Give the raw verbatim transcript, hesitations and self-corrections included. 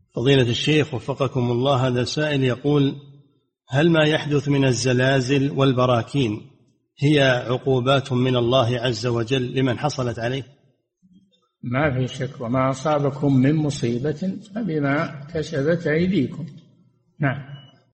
فضيلة الشيخ وفقكم الله، هذا سائل يقول: هل ما يحدث من الزلازل والبراكين هي عقوبات من الله عز وجل لمن حصلت عليه؟ ما في شك، وما أصابكم من مصيبة فبما كسبت أيديكم. نعم.